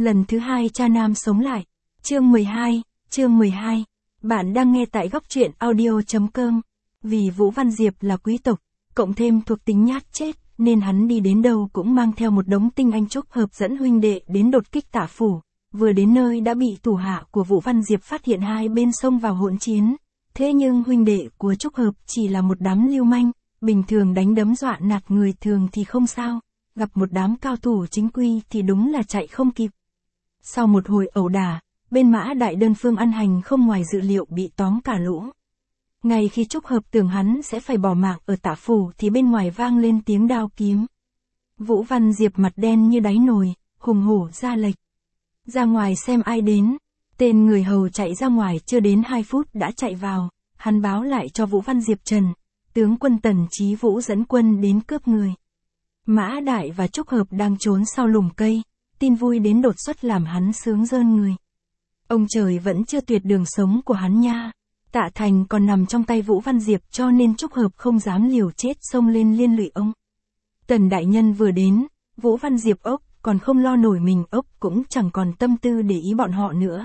Lần thứ hai cha nam sống lại. Chương 12. Bạn đang nghe tại góc truyện audio.com. Vì Vũ Văn Diệp là quý tộc, cộng thêm thuộc tính nhát chết, nên hắn đi đến đâu cũng mang theo một đống tinh anh Trúc Hợp dẫn huynh đệ đến đột kích Tả phủ. Vừa đến nơi đã bị thủ hạ của Vũ Văn Diệp phát hiện hai bên xông vào hỗn chiến. Thế nhưng huynh đệ của Trúc Hợp chỉ là một đám lưu manh, bình thường đánh đấm dọa nạt người thường thì không sao, gặp một đám cao thủ chính quy thì đúng là chạy không kịp. Sau một hồi ẩu đả, bên Mã Đại đơn phương ăn hành không ngoài dự liệu bị tóm cả lũ. Ngay khi Trúc Hợp tưởng hắn sẽ phải bỏ mạng ở Tả phủ thì bên ngoài vang lên tiếng đao kiếm. Vũ Văn Diệp mặt đen như đáy nồi, hùng hổ ra lệnh. Ra ngoài xem ai đến. Tên người hầu chạy ra ngoài chưa đến 2 phút đã chạy vào, hắn báo lại cho Vũ Văn Diệp Trần, tướng quân Tần Chí Vũ dẫn quân đến cướp người. Mã Đại và Trúc Hợp đang trốn sau lùm cây, tin vui đến đột xuất làm hắn sướng rơn người. Ông trời vẫn chưa tuyệt đường sống của hắn nha. Tạ Thành còn nằm trong tay Vũ Văn Diệp cho nên Trúc Hợp không dám liều chết xông lên liên lụy ông. Tần đại nhân vừa đến, Vũ Văn Diệp ốc còn không lo nổi mình ốc cũng chẳng còn tâm tư để ý bọn họ nữa.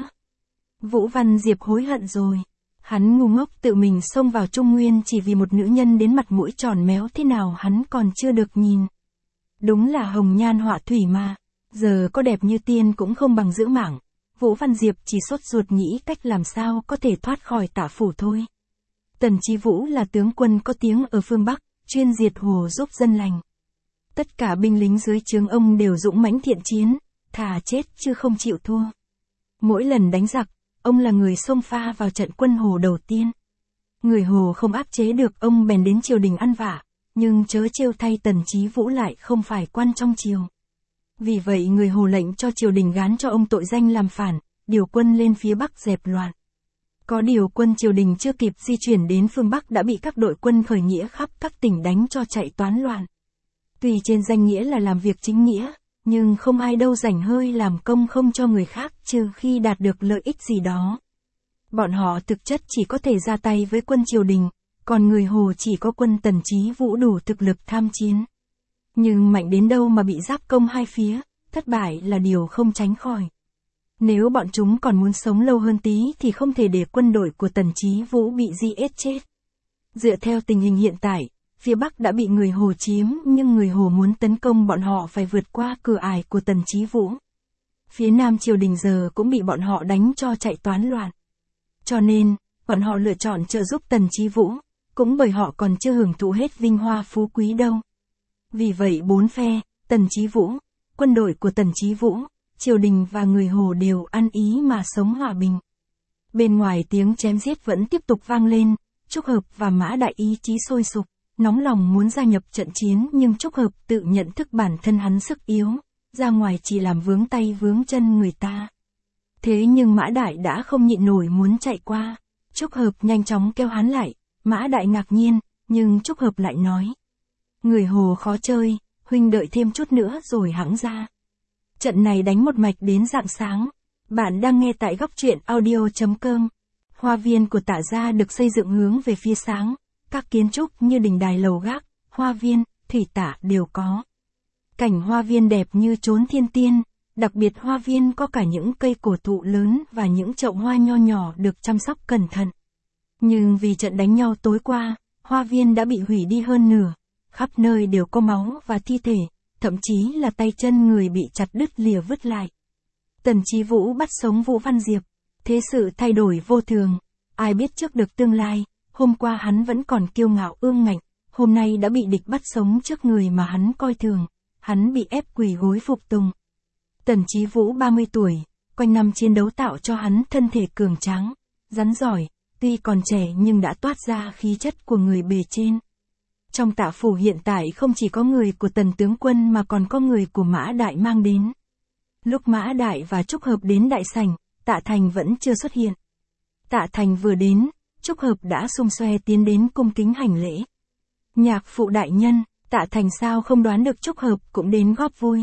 Vũ Văn Diệp hối hận rồi. Hắn ngu ngốc tự mình xông vào Trung Nguyên chỉ vì một nữ nhân đến mặt mũi tròn méo thế nào hắn còn chưa được nhìn. Đúng là hồng nhan họa thủy mà. Giờ có đẹp như tiên cũng không bằng giữ mạng. Vũ Văn Diệp chỉ sốt ruột nghĩ cách làm sao có thể thoát khỏi Tả phủ thôi. Tần Chí Vũ là tướng quân có tiếng ở phương Bắc, chuyên diệt hồ giúp dân lành. Tất cả binh lính dưới trướng ông đều dũng mãnh thiện chiến, thà chết chứ không chịu thua. Mỗi lần đánh giặc, ông là người xông pha vào trận quân Hồ đầu tiên. Người Hồ không áp chế được ông bèn đến triều đình ăn vạ, nhưng chớ trêu thay Tần Chí Vũ lại không phải quan trong triều. Vì vậy người Hồ lệnh cho triều đình gán cho ông tội danh làm phản, điều quân lên phía Bắc dẹp loạn. Có điều quân triều đình chưa kịp di chuyển đến phương Bắc đã bị các đội quân khởi nghĩa khắp các tỉnh đánh cho chạy toán loạn. Tuy trên danh nghĩa là làm việc chính nghĩa, nhưng không ai đâu rảnh hơi làm công không cho người khác trừ khi đạt được lợi ích gì đó. Bọn họ thực chất chỉ có thể ra tay với quân triều đình, còn người Hồ chỉ có quân Tần Chí Vũ đủ thực lực tham chiến. Nhưng mạnh đến đâu mà bị giáp công hai phía, thất bại là điều không tránh khỏi. Nếu bọn chúng còn muốn sống lâu hơn tí thì không thể để quân đội của Tần Chí Vũ bị giết chết. Dựa theo tình hình hiện tại, phía Bắc đã bị người Hồ chiếm nhưng người Hồ muốn tấn công bọn họ phải vượt qua cửa ải của Tần Chí Vũ. Phía Nam triều đình giờ cũng bị bọn họ đánh cho chạy toán loạn. Cho nên, bọn họ lựa chọn trợ giúp Tần Chí Vũ, cũng bởi họ còn chưa hưởng thụ hết vinh hoa phú quý đâu. Vì vậy bốn phe, Tần Chí Vũ, quân đội của Tần Chí Vũ, triều đình và người Hồ đều ăn ý mà sống hòa bình. Bên ngoài tiếng chém giết vẫn tiếp tục vang lên, Trúc Hợp và Mã Đại ý chí sôi sục, nóng lòng muốn gia nhập trận chiến nhưng Trúc Hợp tự nhận thức bản thân hắn sức yếu, ra ngoài chỉ làm vướng tay vướng chân người ta. Thế nhưng Mã Đại đã không nhịn nổi muốn chạy qua, Trúc Hợp nhanh chóng kéo hắn lại, Mã Đại ngạc nhiên, nhưng Trúc Hợp lại nói. Người Hồ khó chơi, huynh đợi thêm chút nữa rồi hẵng ra. Trận này đánh một mạch đến rạng sáng. Bạn đang nghe tại góc truyện audio.com. Hoa viên của Tạ gia được xây dựng hướng về phía sáng. Các kiến trúc như đình đài lầu gác, hoa viên, thủy tạ đều có. Cảnh hoa viên đẹp như chốn thiên tiên, đặc biệt hoa viên có cả những cây cổ thụ lớn và những chậu hoa nho nhỏ được chăm sóc cẩn thận. Nhưng vì trận đánh nhau tối qua, hoa viên đã bị hủy đi hơn nửa. Khắp nơi đều có máu và thi thể, thậm chí là tay chân người bị chặt đứt lìa vứt lại. Tần Chí Vũ bắt sống Vũ Văn Diệp. Thế sự thay đổi vô thường, ai biết trước được tương lai, hôm qua hắn vẫn còn kiêu ngạo ương ngạnh, hôm nay đã bị địch bắt sống trước người mà hắn coi thường, hắn bị ép quỳ gối phục tùng. Tần Chí Vũ 30 tuổi, quanh năm chiến đấu tạo cho hắn thân thể cường tráng, rắn giỏi, tuy còn trẻ nhưng đã toát ra khí chất của người bề trên. Trong Tả phủ hiện tại không chỉ có người của Tần tướng quân mà còn có người của Mã Đại mang đến. Lúc Mã Đại và Trúc Hợp đến đại sảnh, Tạ Thành vẫn chưa xuất hiện. Tạ Thành vừa đến, Trúc Hợp đã xung xoe tiến đến cung kính hành lễ. Nhạc phụ đại nhân, Tạ Thành sao không đoán được Trúc Hợp cũng đến góp vui.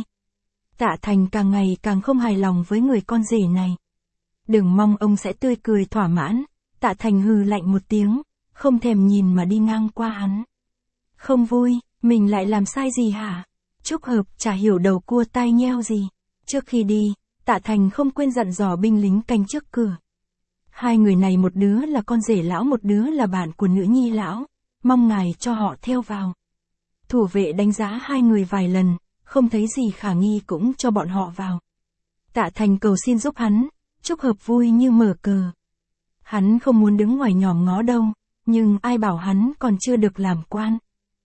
Tạ Thành càng ngày càng không hài lòng với người con rể này. Đừng mong ông sẽ tươi cười thỏa mãn, Tạ Thành hừ lạnh một tiếng, không thèm nhìn mà đi ngang qua hắn. Không vui, mình lại làm sai gì hả? Trúc Hợp chả hiểu đầu cua tai nheo gì. Trước khi đi, Tạ Thành không quên dặn dò binh lính canh trước cửa. Hai người này một đứa là con rể lão, một đứa là bạn của nữ nhi lão, mong ngài cho họ theo vào. Thủ vệ đánh giá hai người vài lần, không thấy gì khả nghi cũng cho bọn họ vào. Tạ Thành cầu xin giúp hắn, Trúc Hợp vui như mở cờ. Hắn không muốn đứng ngoài nhòm ngó đâu, nhưng ai bảo hắn còn chưa được làm quan.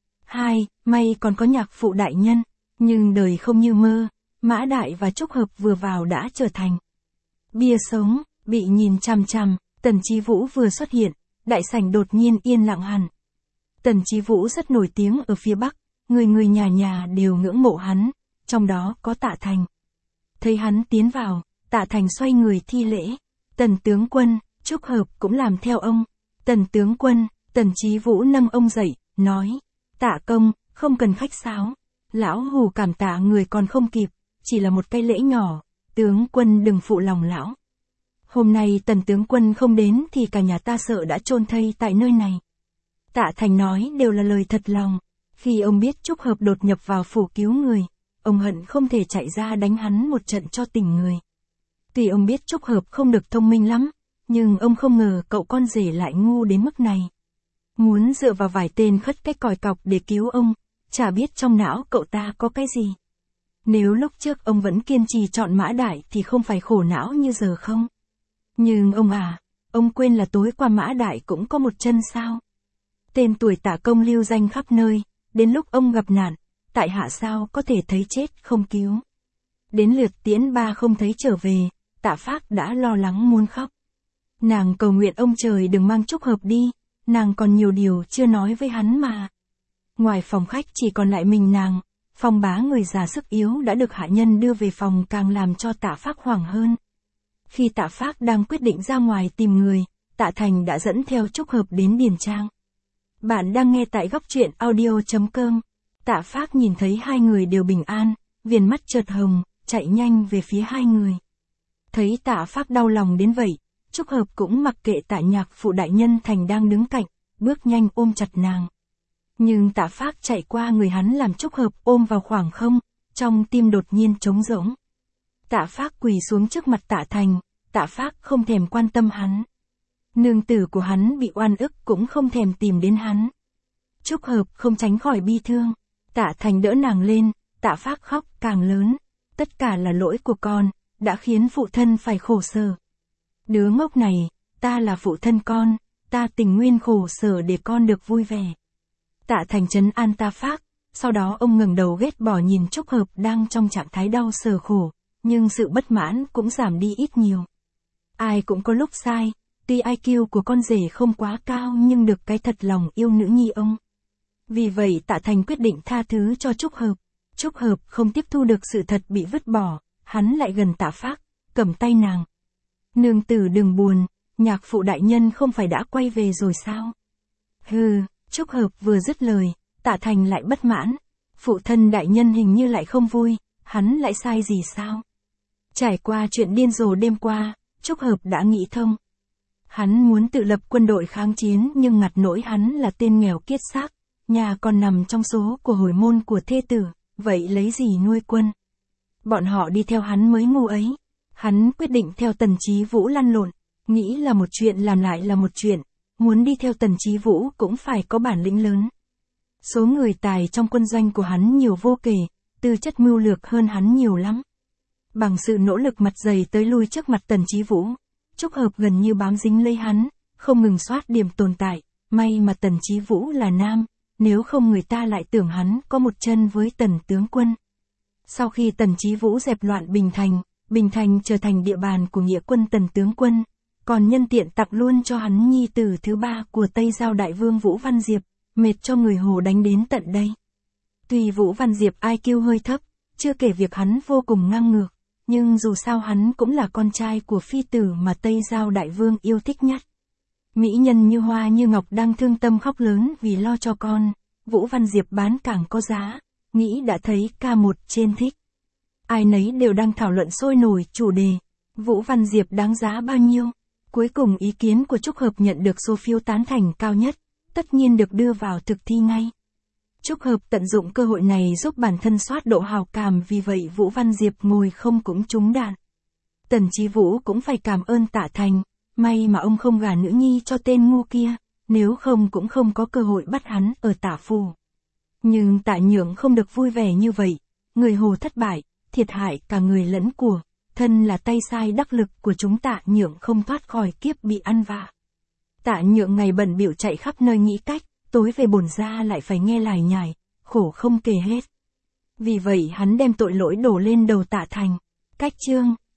May còn có nhạc phụ đại nhân, nhưng đời không như mơ, Mã Đại và Trúc Hợp vừa vào đã trở thành bia sống, bị nhìn chằm chằm. Tần Chí Vũ vừa xuất hiện, đại sảnh đột nhiên yên lặng hẳn. Tần Chí Vũ rất nổi tiếng ở phía Bắc, người nhà nhà đều ngưỡng mộ hắn, trong đó có Tạ Thành. Thấy hắn tiến vào, Tạ Thành xoay người thi lễ. Tần tướng quân, Trúc Hợp cũng làm theo ông. Tần tướng quân, Tần Chí Vũ nâng ông dậy, nói. Tạ công, không cần khách sáo. Lão hù cảm tạ người còn không kịp, chỉ là một cái lễ nhỏ, tướng quân đừng phụ lòng lão. Hôm nay Tần tướng quân không đến thì cả nhà ta sợ đã chôn thây tại nơi này. Tạ Thành nói đều là lời thật lòng. Khi ông biết Trúc Hợp đột nhập vào phủ cứu người, ông hận không thể chạy ra đánh hắn một trận cho tỉnh người. Tuy ông biết Trúc Hợp không được thông minh lắm, nhưng ông không ngờ cậu con rể lại ngu đến mức này. Muốn dựa vào vài tên khất cái còi cọc để cứu ông, chả biết trong não cậu ta có cái gì. Nếu lúc trước ông vẫn kiên trì chọn Mã Đại thì không phải khổ não như giờ không? Nhưng ông quên là tối qua Mã Đại cũng có một chân sao? Tên tuổi Tạ công lưu danh khắp nơi, đến lúc ông gặp nạn, tại hạ sao có thể thấy chết không cứu. Đến lượt Tiễn Ba không thấy trở về, Tạ Phác đã lo lắng muốn khóc. Nàng cầu nguyện ông trời đừng mang Trúc Hợp đi, nàng còn nhiều điều chưa nói với hắn mà. Ngoài phòng khách chỉ còn lại mình nàng, Phong Bá người già sức yếu đã được hạ nhân đưa về phòng càng làm cho Tạ Phác hoảng hơn. Khi Tạ Phác đang quyết định ra ngoài tìm người, Tạ Thành đã dẫn theo Trúc Hợp đến điền trang. Bạn đang nghe tại góc truyện audio.com. Tạ Phác nhìn thấy hai người đều bình an, viền mắt chợt hồng, chạy nhanh về phía hai người. Thấy Tạ Phác đau lòng đến vậy, Trúc Hợp cũng mặc kệ Tạ nhạc phụ đại nhân Thành đang đứng cạnh, bước nhanh ôm chặt nàng. Nhưng Tạ Phác chạy qua người hắn làm Trúc Hợp ôm vào khoảng không, trong tim đột nhiên trống rỗng. Tạ Phác quỳ xuống trước mặt Tạ Thành, Tạ Phác không thèm quan tâm hắn. Nương tử của hắn bị oan ức cũng không thèm tìm đến hắn. Trúc Hợp không tránh khỏi bi thương. Tạ Thành đỡ nàng lên, Tạ Phác khóc càng lớn. Tất cả là lỗi của con, đã khiến phụ thân phải khổ sở. Đứa ngốc này, ta là phụ thân con, ta tình nguyện khổ sở để con được vui vẻ. Tạ Thành trấn an Tạ Phác, sau đó ông ngẩng đầu ghét bỏ nhìn Trúc Hợp đang trong trạng thái đau sở khổ, nhưng sự bất mãn cũng giảm đi ít nhiều. Ai cũng có lúc sai, tuy IQ của con rể không quá cao nhưng được cái thật lòng yêu nữ nhi ông. Vì vậy Tạ Thành quyết định tha thứ cho Trúc Hợp. Trúc Hợp không tiếp thu được sự thật bị vứt bỏ, hắn lại gần Tạ Phác, cầm tay nàng. Nương tử đừng buồn, nhạc phụ đại nhân không phải đã quay về rồi sao? Hừ, Trúc Hợp vừa dứt lời, Tạ Thành lại bất mãn. Phụ thân đại nhân hình như lại không vui, hắn lại sai gì sao? Trải qua chuyện điên rồ đêm qua, Trúc Hợp đã nghĩ thông. Hắn muốn tự lập quân đội kháng chiến nhưng ngặt nỗi hắn là tên nghèo kiết xác, nhà còn nằm trong số của hồi môn của thê tử, vậy lấy gì nuôi quân? Bọn họ đi theo hắn mới ngu ấy. Hắn quyết định theo Tần Chí Vũ lăn lộn, nghĩ là một chuyện làm lại là một chuyện, muốn đi theo Tần Chí Vũ cũng phải có bản lĩnh lớn. Số người tài trong quân doanh của hắn nhiều vô kể, tư chất mưu lược hơn hắn nhiều lắm. Bằng sự nỗ lực mặt dày tới lui trước mặt Tần Chí Vũ, Trúc Hợp gần như bám dính lấy hắn, không ngừng soát điểm tồn tại, may mà Tần Chí Vũ là nam, nếu không người ta lại tưởng hắn có một chân với Tần tướng quân. Sau khi Tần Chí Vũ dẹp loạn Bình Thành trở thành địa bàn của nghĩa quân Tần tướng quân, còn nhân tiện tặng luôn cho hắn nhi tử thứ ba của Tây Giao đại vương Vũ Văn Diệp, mệt cho người Hồ đánh đến tận đây. Tuy Vũ Văn Diệp IQ hơi thấp, chưa kể việc hắn vô cùng ngang ngược, nhưng dù sao hắn cũng là con trai của phi tử mà Tây Giao đại vương yêu thích nhất. Mỹ nhân như hoa như ngọc đang thương tâm khóc lớn vì lo cho con, Vũ Văn Diệp bán càng có giá, nghĩ đã thấy K1 trên thích. Ai nấy đều đang thảo luận sôi nổi chủ đề, Vũ Văn Diệp đáng giá bao nhiêu. Cuối cùng ý kiến của Trúc Hợp nhận được số phiếu tán thành cao nhất, tất nhiên được đưa vào thực thi ngay. Trúc Hợp tận dụng cơ hội này giúp bản thân soát độ hào cảm, vì vậy Vũ Văn Diệp ngồi không cũng trúng đạn. Tần Chí Vũ cũng phải cảm ơn Tạ Thành, may mà ông không gả nữ nhi cho tên ngu kia, nếu không cũng không có cơ hội bắt hắn ở Tạ Phủ. Nhưng Tạ Nhượng không được vui vẻ như vậy, người Hồ thất bại, thiệt hại cả người lẫn của, thân là tay sai đắc lực của chúng Tạ Nhượng không thoát khỏi kiếp bị ăn vạ. Tạ Nhượng ngày bận bịu chạy khắp nơi nghĩ cách, tối về bổn ra lại phải nghe lải nhải, khổ không kể hết. Vì vậy hắn đem tội lỗi đổ lên đầu Tạ Thành. Cách chương